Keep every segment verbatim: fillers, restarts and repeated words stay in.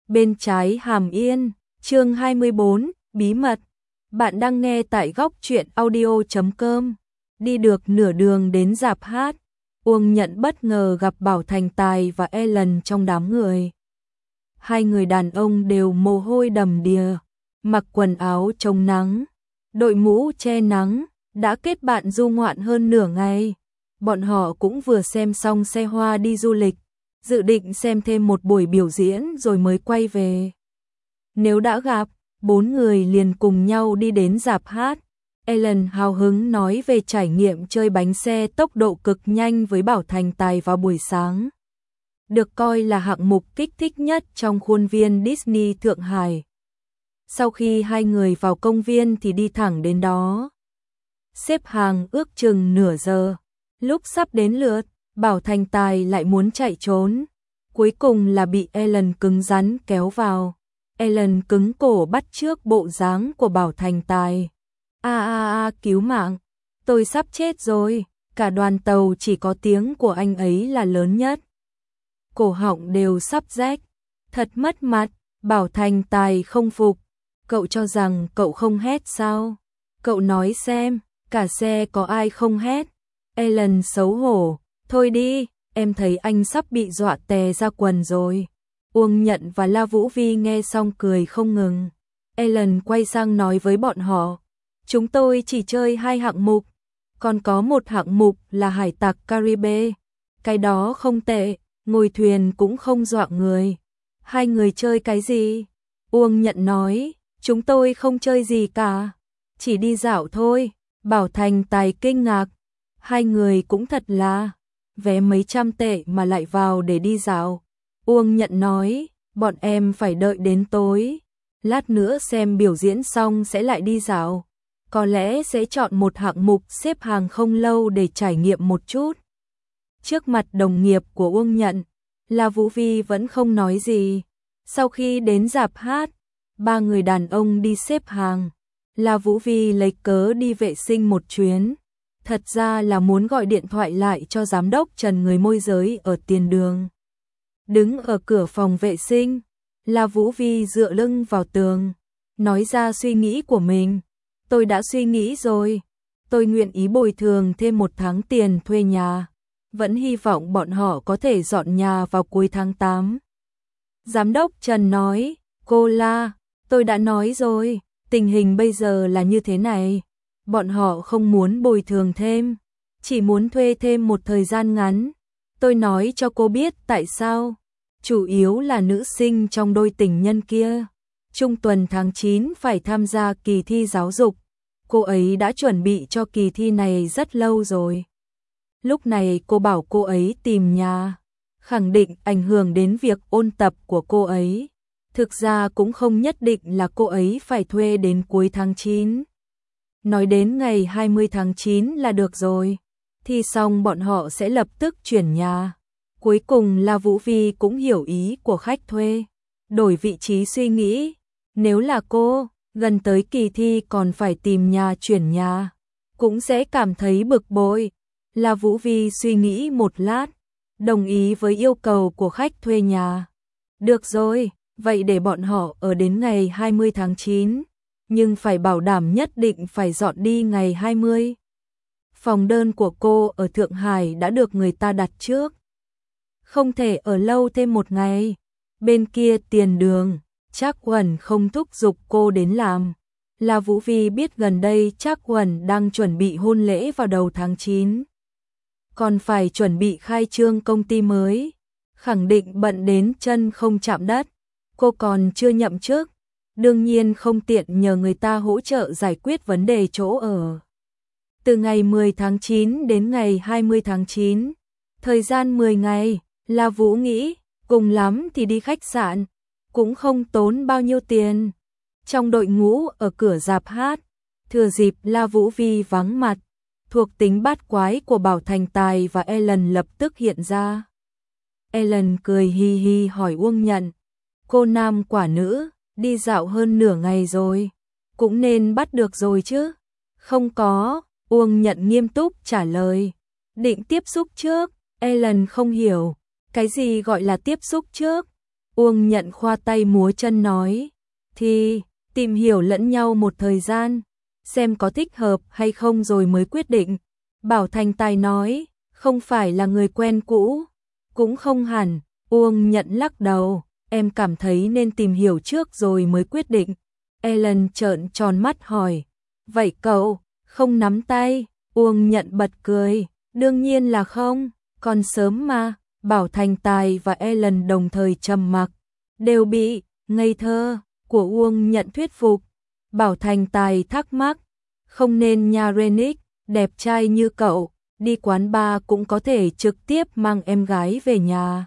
bên trái Hàm Yên, chương hai mươi bốn, bí mật. Bạn đang nghe tại góc truyện audio chấm com. Đi được nửa đường đến rạp hát, Uông Nhận bất ngờ gặp Bảo Thành Tài và Ellen trong đám người. Hai người đàn ông đều mồ hôi đầm đìa, mặc quần áo chống nắng, đội mũ che nắng, đã kết bạn du ngoạn hơn nửa ngày. Bọn họ cũng vừa xem xong xe hoa đi du lịch, dự định xem thêm một buổi biểu diễn rồi mới quay về. Nếu đã gặp, bốn người liền cùng nhau đi đến rạp hát. Ellen hào hứng nói về trải nghiệm chơi bánh xe tốc độ cực nhanh với Bảo Thành Tài vào buổi sáng. Được coi là hạng mục kích thích nhất trong khuôn viên Disney Thượng Hải. Sau khi hai người vào công viên thì đi thẳng đến đó. Xếp hàng ước chừng nửa giờ. Lúc sắp đến lượt, Bảo Thành Tài lại muốn chạy trốn. Cuối cùng là bị Ellen cứng rắn kéo vào. Ellen cứng cổ bắt chước bộ dáng của Bảo Thành Tài. A a a cứu mạng, tôi sắp chết rồi. Cả đoàn tàu chỉ có tiếng của anh ấy là lớn nhất. Cổ họng đều sắp rách. Thật mất mặt. Bảo Thành Tài không phục. Cậu cho rằng cậu không hét sao? Cậu nói xem, cả xe có ai không hét? Ellen xấu hổ. Thôi đi, em thấy anh sắp bị dọa tè ra quần rồi. Uông Nhận và La Vũ Vi nghe xong cười không ngừng. Ellen quay sang nói với bọn họ. Chúng tôi chỉ chơi hai hạng mục. Còn có một hạng mục là Hải tặc Caribe. Cái đó không tệ, ngồi thuyền cũng không dọa người. Hai người chơi cái gì? Uông Nhận nói. Chúng tôi không chơi gì cả. Chỉ đi dạo thôi. Bảo Thành Tài kinh ngạc. Hai người cũng thật là. Vé mấy trăm tệ mà lại vào để đi dạo. Uông Nhận nói. Bọn em phải đợi đến tối. Lát nữa xem biểu diễn xong sẽ lại đi dạo. Có lẽ sẽ chọn một hạng mục xếp hàng không lâu để trải nghiệm một chút. Trước mặt đồng nghiệp của Uông Nhận, La Vũ Vi vẫn không nói gì. Sau khi đến rạp hát, ba người đàn ông đi xếp hàng. La Vũ Vi lấy cớ đi vệ sinh một chuyến. Thật ra là muốn gọi điện thoại lại cho giám đốc Trần, người môi giới ở tiền đường. Đứng ở cửa phòng vệ sinh, La Vũ Vi dựa lưng vào tường, nói ra suy nghĩ của mình. Tôi đã suy nghĩ rồi. Tôi nguyện ý bồi thường thêm một tháng tiền thuê nhà. Vẫn hy vọng bọn họ có thể dọn nhà vào cuối tháng tám. Giám đốc Trần nói, cô La, tôi đã nói rồi, tình hình bây giờ là như thế này. Bọn họ không muốn bồi thường thêm, chỉ muốn thuê thêm một thời gian ngắn. Tôi nói cho cô biết tại sao. Chủ yếu là nữ sinh trong đôi tình nhân kia. Trung tuần tháng chín phải tham gia kỳ thi giáo dục. Cô ấy đã chuẩn bị cho kỳ thi này rất lâu rồi. Lúc này cô bảo cô ấy tìm nhà, khẳng định ảnh hưởng đến việc ôn tập của cô ấy. Thực ra cũng không nhất định là cô ấy phải thuê đến cuối tháng chín. Nói đến ngày hai mươi tháng chín là được rồi. Thi xong bọn họ sẽ lập tức chuyển nhà. Cuối cùng La Vũ Vi cũng hiểu ý của khách thuê. Đổi vị trí suy nghĩ. Nếu là cô, gần tới kỳ thi còn phải tìm nhà chuyển nhà, cũng sẽ cảm thấy bực bội. La Vũ Vi suy nghĩ một lát, đồng ý với yêu cầu của khách thuê nhà. Được rồi, vậy để bọn họ ở đến ngày hai mươi tháng chín, nhưng phải bảo đảm nhất định phải dọn đi ngày hai mươi. Phòng đơn của cô ở Thượng Hải đã được người ta đặt trước. Không thể ở lâu thêm một ngày. Bên kia tiền đường, Trác Uẩn không thúc giục cô đến làm. La Vũ Vi biết gần đây Trác Uẩn đang chuẩn bị hôn lễ vào đầu tháng chín. Còn phải chuẩn bị khai trương công ty mới. Khẳng định bận đến chân không chạm đất. Cô còn chưa nhậm chức. Đương nhiên không tiện nhờ người ta hỗ trợ giải quyết vấn đề chỗ ở. Từ ngày mười tháng chín đến ngày hai mươi tháng chín. Thời gian mười ngày, La Vũ nghĩ, cùng lắm thì đi khách sạn. Cũng không tốn bao nhiêu tiền. Trong đội ngũ ở cửa rạp hát, thừa dịp La Vũ Vi vắng mặt, thuộc tính bát quái của Bảo Thành Tài và Ellen lập tức hiện ra. Ellen cười hi hi hỏi Uông Nhận, cô nam quả nữ, đi dạo hơn nửa ngày rồi, cũng nên bắt được rồi chứ? Không có, Uông Nhận nghiêm túc trả lời. Định tiếp xúc trước. Ellen không hiểu, cái gì gọi là tiếp xúc trước? Uông Nhận khoa tay múa chân nói, thì tìm hiểu lẫn nhau một thời gian, xem có thích hợp hay không rồi mới quyết định. Bảo Thành Tài nói, không phải là người quen cũ, cũng không hẳn. Uông Nhận lắc đầu, em cảm thấy nên tìm hiểu trước rồi mới quyết định. Ellen trợn tròn mắt hỏi, vậy cậu không nắm tay? Uông Nhận bật cười, đương nhiên là không, còn sớm mà. Bảo Thành Tài và Ellen đồng thời trầm mặc, đều bị ngây thơ của Uông Nhận thuyết phục. Bảo Thành Tài thắc mắc, không nên nha Renick, đẹp trai như cậu, đi quán bar cũng có thể trực tiếp mang em gái về nhà.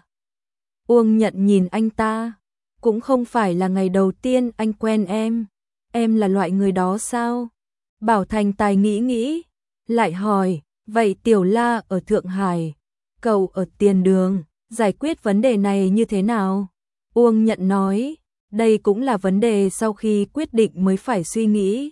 Uông Nhận nhìn anh ta, cũng không phải là ngày đầu tiên anh quen em, em là loại người đó sao? Bảo Thành Tài nghĩ nghĩ, lại hỏi, vậy Tiểu La ở Thượng Hải, cậu ở Tiền Đường, giải quyết vấn đề này như thế nào? Uông Nhận nói, đây cũng là vấn đề sau khi quyết định mới phải suy nghĩ.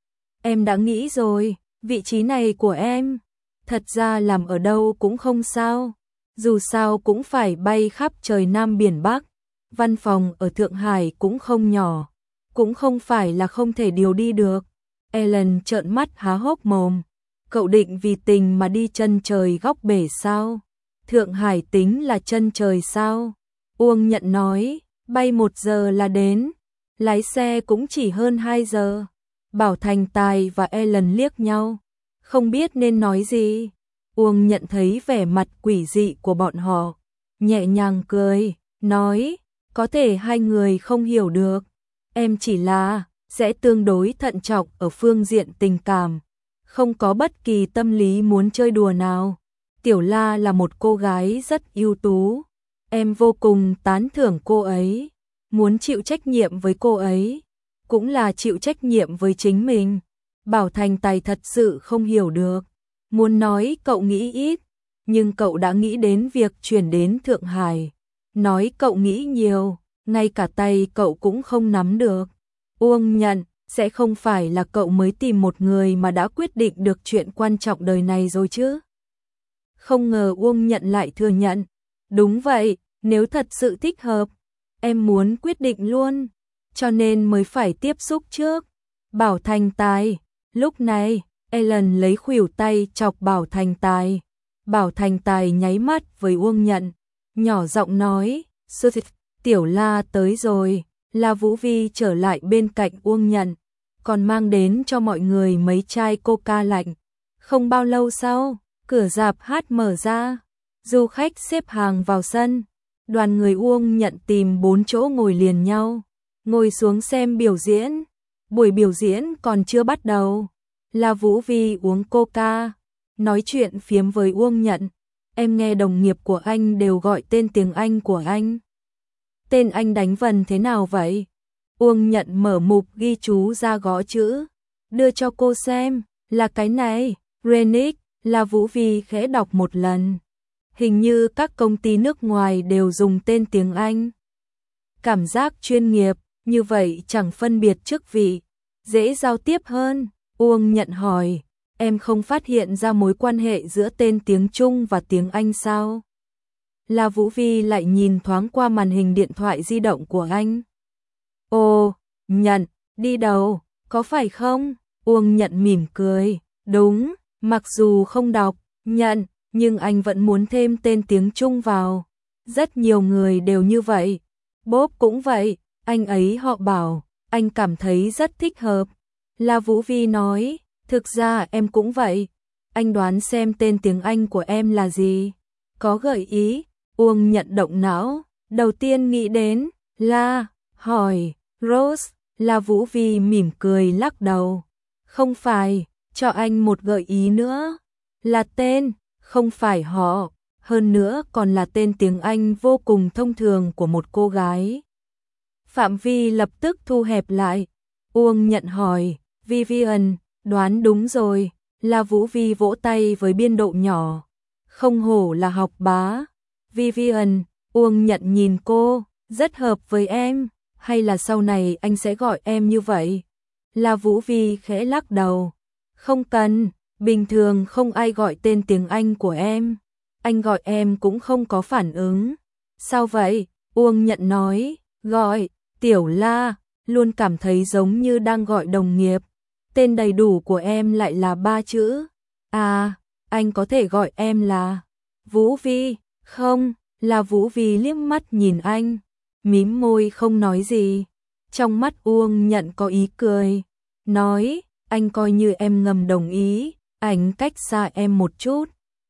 Em đã nghĩ rồi, vị trí này của em, thật ra làm ở đâu cũng không sao, dù sao cũng phải bay khắp trời Nam Biển Bắc, văn phòng ở Thượng Hải cũng không nhỏ, cũng không phải là không thể điều đi được. Ellen trợn mắt há hốc mồm, cậu định vì tình mà đi chân trời góc bể sao? Thượng Hải tính là chân trời sao? Uông Nhận nói, bay một giờ là đến, lái xe cũng chỉ hơn hai giờ. Bảo Thành Tài và Ellen liếc nhau, không biết nên nói gì. Uông Nhận thấy vẻ mặt quỷ dị của bọn họ, nhẹ nhàng cười, nói, có thể hai người không hiểu được, em chỉ là sẽ tương đối thận trọng ở phương diện tình cảm, không có bất kỳ tâm lý muốn chơi đùa nào. Tiểu La là một cô gái rất ưu tú, em vô cùng tán thưởng cô ấy, muốn chịu trách nhiệm với cô ấy, cũng là chịu trách nhiệm với chính mình. Bảo Thành Tài thật sự không hiểu được, muốn nói cậu nghĩ ít, nhưng cậu đã nghĩ đến việc chuyển đến Thượng Hải, nói cậu nghĩ nhiều, ngay cả tay cậu cũng không nắm được. Uông Nhận, sẽ không phải là cậu mới tìm một người mà đã quyết định được chuyện quan trọng đời này rồi chứ? Không ngờ Uông Nhận lại thừa nhận, đúng vậy, nếu thật sự thích hợp, em muốn quyết định luôn, cho nên mới phải tiếp xúc trước. Bảo Thành Tài, lúc này, Ellen lấy khuỷu tay chọc Bảo Thành Tài. Bảo Thành Tài nháy mắt với Uông Nhận, nhỏ giọng nói, Tiểu La tới rồi. La Vũ Vi trở lại bên cạnh Uông Nhận, còn mang đến cho mọi người mấy chai coca lạnh. Không bao lâu sau, cửa rạp hát mở ra, du khách xếp hàng vào sân, đoàn người Uông Nhận tìm bốn chỗ ngồi liền nhau, ngồi xuống xem biểu diễn. Buổi biểu diễn còn chưa bắt đầu, La Vũ Vi uống coca, nói chuyện phiếm với Uông Nhận, em nghe đồng nghiệp của anh đều gọi tên tiếng Anh của anh. Tên anh đánh vần thế nào vậy? Uông Nhận mở mục ghi chú ra gõ chữ, đưa cho cô xem, là cái này, Renick. La Vũ Vi khẽ đọc một lần. Hình như các công ty nước ngoài đều dùng tên tiếng Anh. Cảm giác chuyên nghiệp, như vậy chẳng phân biệt chức vị, dễ giao tiếp hơn. Uông Nhận hỏi, em không phát hiện ra mối quan hệ giữa tên tiếng Trung và tiếng Anh sao? La Vũ Vi lại nhìn thoáng qua màn hình điện thoại di động của anh. Ồ, Nhận, đi đâu, có phải không? Uông Nhận mỉm cười, đúng, mặc dù không đọc, Nhận, nhưng anh vẫn muốn thêm tên tiếng Trung vào. Rất nhiều người đều như vậy. Bob cũng vậy, anh ấy họ Bảo, anh cảm thấy rất thích hợp. La Vũ Vi nói, thực ra em cũng vậy. Anh đoán xem tên tiếng Anh của em là gì? Có gợi ý? Uông Nhận động não, đầu tiên nghĩ đến, La, hỏi, Rose. La Vũ Vi mỉm cười lắc đầu. Không phải, cho anh một gợi ý nữa. Là tên, không phải họ, hơn nữa còn là tên tiếng Anh vô cùng thông thường của một cô gái. Phạm vi lập tức thu hẹp lại. Uông Nhận hỏi, Vivian, đoán đúng rồi. La Vũ Vi vỗ tay với biên độ nhỏ. Không hổ là học bá. Vivian, Uông Nhận nhìn cô, rất hợp với em, hay là sau này anh sẽ gọi em như vậy? La Vũ Vi khẽ lắc đầu. Không cần, bình thường không ai gọi tên tiếng Anh của em. Anh gọi em cũng không có phản ứng. Sao vậy? Uông Nhận nói, gọi, Tiểu La, luôn cảm thấy giống như đang gọi đồng nghiệp. Tên đầy đủ của em lại là ba chữ. À, anh có thể gọi em là Vũ Vi, không? Là Vũ Vi liếc mắt nhìn anh, mím môi không nói gì. Trong mắt Uông Nhận có ý cười, nói, anh coi như em ngầm đồng ý, anh cách xa em một chút.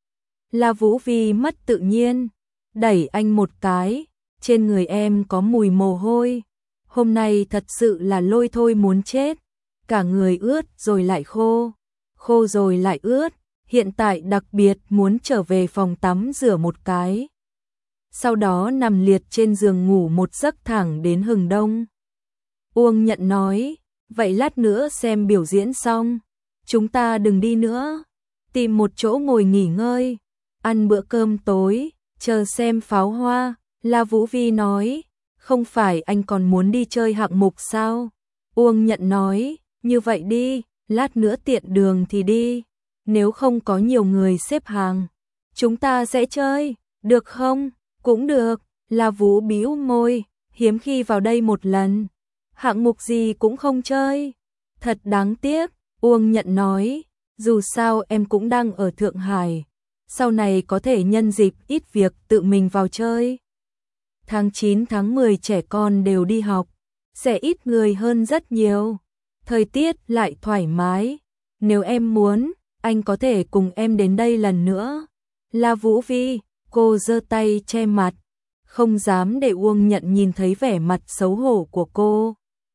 Là Vũ Vi mất tự nhiên, đẩy anh một cái, trên người em có mùi mồ hôi. Hôm nay thật sự là lôi thôi muốn chết, cả người ướt rồi lại khô, khô rồi lại ướt, hiện tại đặc biệt muốn trở về phòng tắm rửa một cái. Sau đó nằm liệt trên giường ngủ một giấc thẳng đến hừng đông. Uông Nhận nói, vậy lát nữa xem biểu diễn xong, chúng ta đừng đi nữa, tìm một chỗ ngồi nghỉ ngơi, ăn bữa cơm tối, chờ xem pháo hoa. La Vũ Vi nói, không phải anh còn muốn đi chơi hạng mục sao? Uông Nhận nói, như vậy đi, lát nữa tiện đường thì đi, nếu không có nhiều người xếp hàng, chúng ta sẽ chơi, được không? Cũng được. La Vũ bĩu môi, hiếm khi vào đây một lần, hạng mục gì cũng không chơi, thật đáng tiếc. Uông Nhận nói, dù sao em cũng đang ở Thượng Hải, sau này có thể nhân dịp ít việc tự mình vào chơi. Tháng chín tháng mười trẻ con đều đi học, sẽ ít người hơn rất nhiều, thời tiết lại thoải mái, nếu em muốn, anh có thể cùng em đến đây lần nữa. La Vũ Vi, cô giơ tay che mặt, không dám để Uông Nhận nhìn thấy vẻ mặt xấu hổ của cô.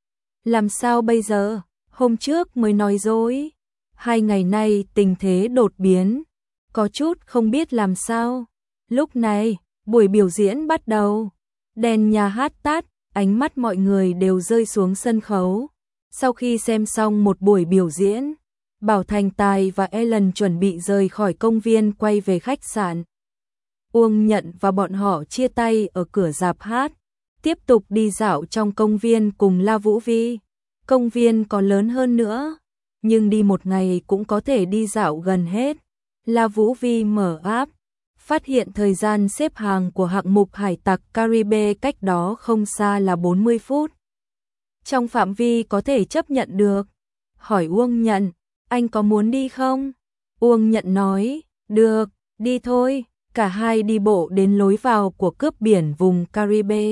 Làm sao bây giờ, hôm trước mới nói dối, hai ngày nay tình thế đột biến, có chút không biết làm sao. Lúc này, buổi biểu diễn bắt đầu, đèn nhà hát tắt, ánh mắt mọi người đều rơi xuống sân khấu. Sau khi xem xong một buổi biểu diễn, Bảo Thành Tài và Ellen chuẩn bị rời khỏi công viên quay về khách sạn. Uông Nhận và bọn họ chia tay ở cửa rạp hát, tiếp tục đi dạo trong công viên cùng La Vũ Vi. Công viên có lớn hơn nữa, nhưng đi một ngày cũng có thể đi dạo gần hết. La Vũ Vi mở app, phát hiện thời gian xếp hàng của hạng mục Hải tặc Caribe cách đó không xa là bốn mươi phút. Trong phạm vi có thể chấp nhận được. Hỏi Uông Nhận, anh có muốn đi không? Uông Nhận nói, được, đi thôi. Cả hai đi bộ đến lối vào của cướp biển vùng Caribe.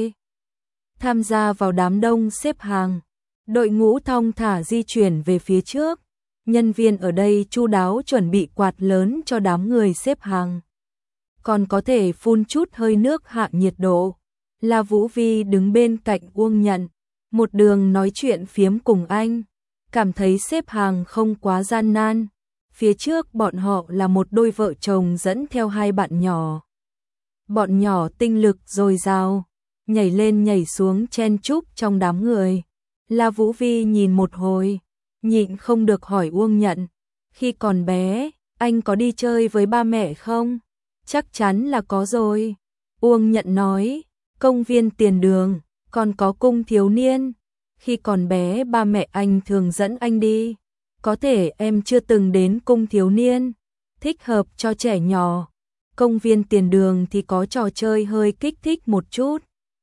Tham gia vào đám đông xếp hàng, đội ngũ thong thả di chuyển về phía trước. Nhân viên ở đây chu đáo chuẩn bị quạt lớn cho đám người xếp hàng, còn có thể phun chút hơi nước hạ nhiệt độ. La Vũ Vi đứng bên cạnh Uông Nhận, một đường nói chuyện phiếm cùng anh, cảm thấy xếp hàng không quá gian nan. Phía trước bọn họ là một đôi vợ chồng dẫn theo hai bạn nhỏ. Bọn nhỏ tinh lực dồi dào, nhảy lên nhảy xuống chen chúc trong đám người. La Vũ Vi nhìn một hồi, nhịn không được hỏi Uông Nhận, khi còn bé, anh có đi chơi với ba mẹ không? Chắc chắn là có rồi. Uông Nhận nói, công viên tiền đường, còn có cung thiếu niên. Khi còn bé ba mẹ anh thường dẫn anh đi. Có thể em chưa từng đến cung thiếu niên, thích hợp cho trẻ nhỏ. Công viên tiền đường thì có trò chơi hơi kích thích một chút.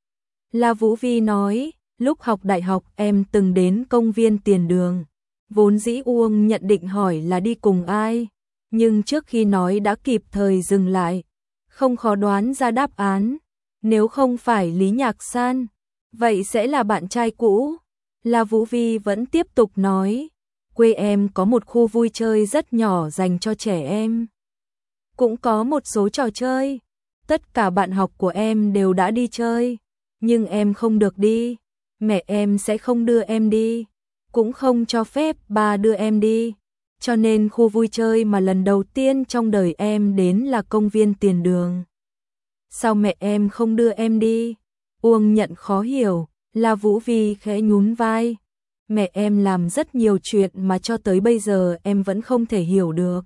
La Vũ Vi nói, lúc học đại học em từng đến công viên tiền đường. Vốn dĩ Uông Nhận định hỏi là đi cùng ai, nhưng trước khi nói đã kịp thời dừng lại, không khó đoán ra đáp án. Nếu không phải Lý Nhạc San, vậy sẽ là bạn trai cũ. La Vũ Vi vẫn tiếp tục nói, quê em có một khu vui chơi rất nhỏ dành cho trẻ em. Cũng có một số trò chơi, tất cả bạn học của em đều đã đi chơi, nhưng em không được đi, mẹ em sẽ không đưa em đi, cũng không cho phép ba đưa em đi. Cho nên khu vui chơi mà lần đầu tiên trong đời em đến là công viên tiền đường. Sao mẹ em không đưa em đi? Uông Nhận khó hiểu. La Vũ Vi khẽ nhún vai. Mẹ em làm rất nhiều chuyện mà cho tới bây giờ em vẫn không thể hiểu được.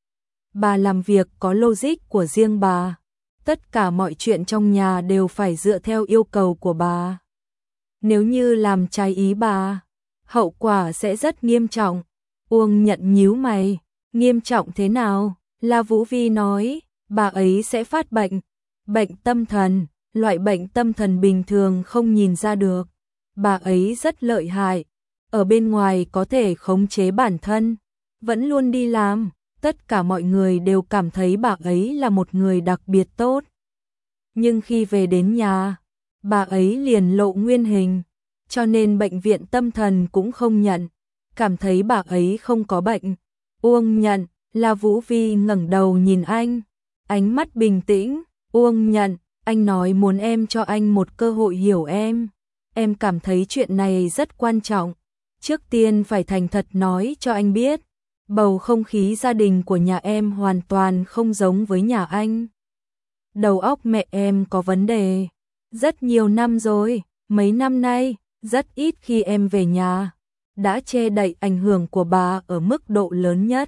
Bà làm việc có logic của riêng bà. Tất cả mọi chuyện trong nhà đều phải dựa theo yêu cầu của bà. Nếu như làm trái ý bà, hậu quả sẽ rất nghiêm trọng. Uông Nhận nhíu mày. Nghiêm trọng thế nào? La Vũ Vi nói, bà ấy sẽ phát bệnh, bệnh tâm thần. loại bệnh tâm thần bình thường không nhìn ra được. Bà ấy rất lợi hại, ở bên ngoài có thể khống chế bản thân, vẫn luôn đi làm, tất cả mọi người đều cảm thấy bà ấy là một người đặc biệt tốt. Nhưng khi về đến nhà, bà ấy liền lộ nguyên hình, cho nên bệnh viện tâm thần cũng không nhận, cảm thấy bà ấy không có bệnh. Uông Nhận, La Vũ Vi ngẩng đầu nhìn anh, ánh mắt bình tĩnh. Uông Nhận, anh nói muốn em cho anh một cơ hội hiểu em. Em cảm thấy chuyện này rất quan trọng. Trước tiên phải thành thật nói cho anh biết, bầu không khí gia đình của nhà em hoàn toàn không giống với nhà anh. Đầu óc mẹ em có vấn đề. Rất nhiều năm rồi, mấy năm nay, rất ít khi em về nhà, đã che đậy ảnh hưởng của bà ở mức độ lớn nhất.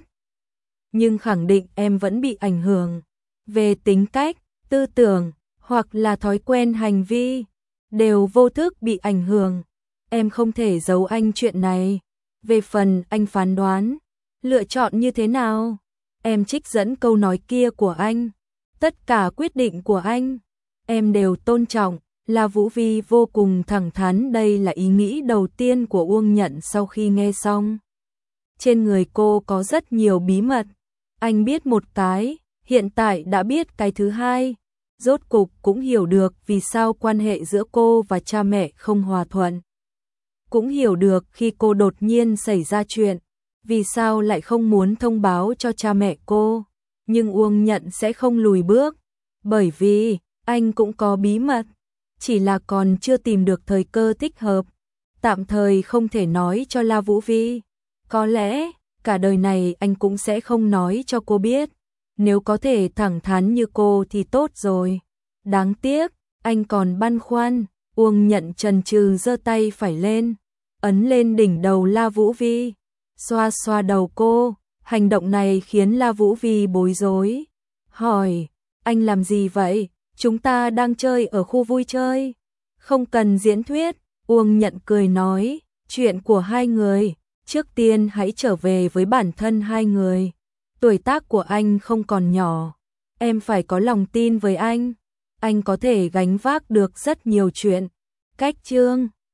Nhưng khẳng định em vẫn bị ảnh hưởng. Về tính cách, tư tưởng, hoặc là thói quen hành vi, đều vô thức bị ảnh hưởng. Em không thể giấu anh chuyện này. Về phần anh phán đoán, lựa chọn như thế nào, em trích dẫn câu nói kia của anh. Tất cả quyết định của anh, em đều tôn trọng. La Vũ Vi vô cùng thẳng thắn, đây là ý nghĩ đầu tiên của Uông Nhận sau khi nghe xong. Trên người cô có rất nhiều bí mật, anh biết một cái, hiện tại đã biết cái thứ hai. Rốt cục cũng hiểu được vì sao quan hệ giữa cô và cha mẹ không hòa thuận. Cũng hiểu được khi cô đột nhiên xảy ra chuyện, vì sao lại không muốn thông báo cho cha mẹ cô. Nhưng Uông Nhận sẽ không lùi bước, bởi vì anh cũng có bí mật, chỉ là còn chưa tìm được thời cơ thích hợp. Tạm thời không thể nói cho La Vũ Vi. Có lẽ cả đời này anh cũng sẽ không nói cho cô biết. Nếu có thể thẳng thắn như cô thì tốt rồi. Đáng tiếc, anh còn băn khoăn. Uông Nhận chần chừ giơ tay phải lên, ấn lên đỉnh đầu La Vũ Vi, xoa xoa đầu cô. Hành động này khiến La Vũ Vi bối rối, hỏi, anh làm gì vậy? Chúng ta đang chơi ở khu vui chơi, không cần diễn thuyết. Uông Nhận cười nói, chuyện của hai người, trước tiên hãy trở về với bản thân hai người. Tuổi tác của anh không còn nhỏ, em phải có lòng tin với anh, anh có thể gánh vác được rất nhiều chuyện. Cách chương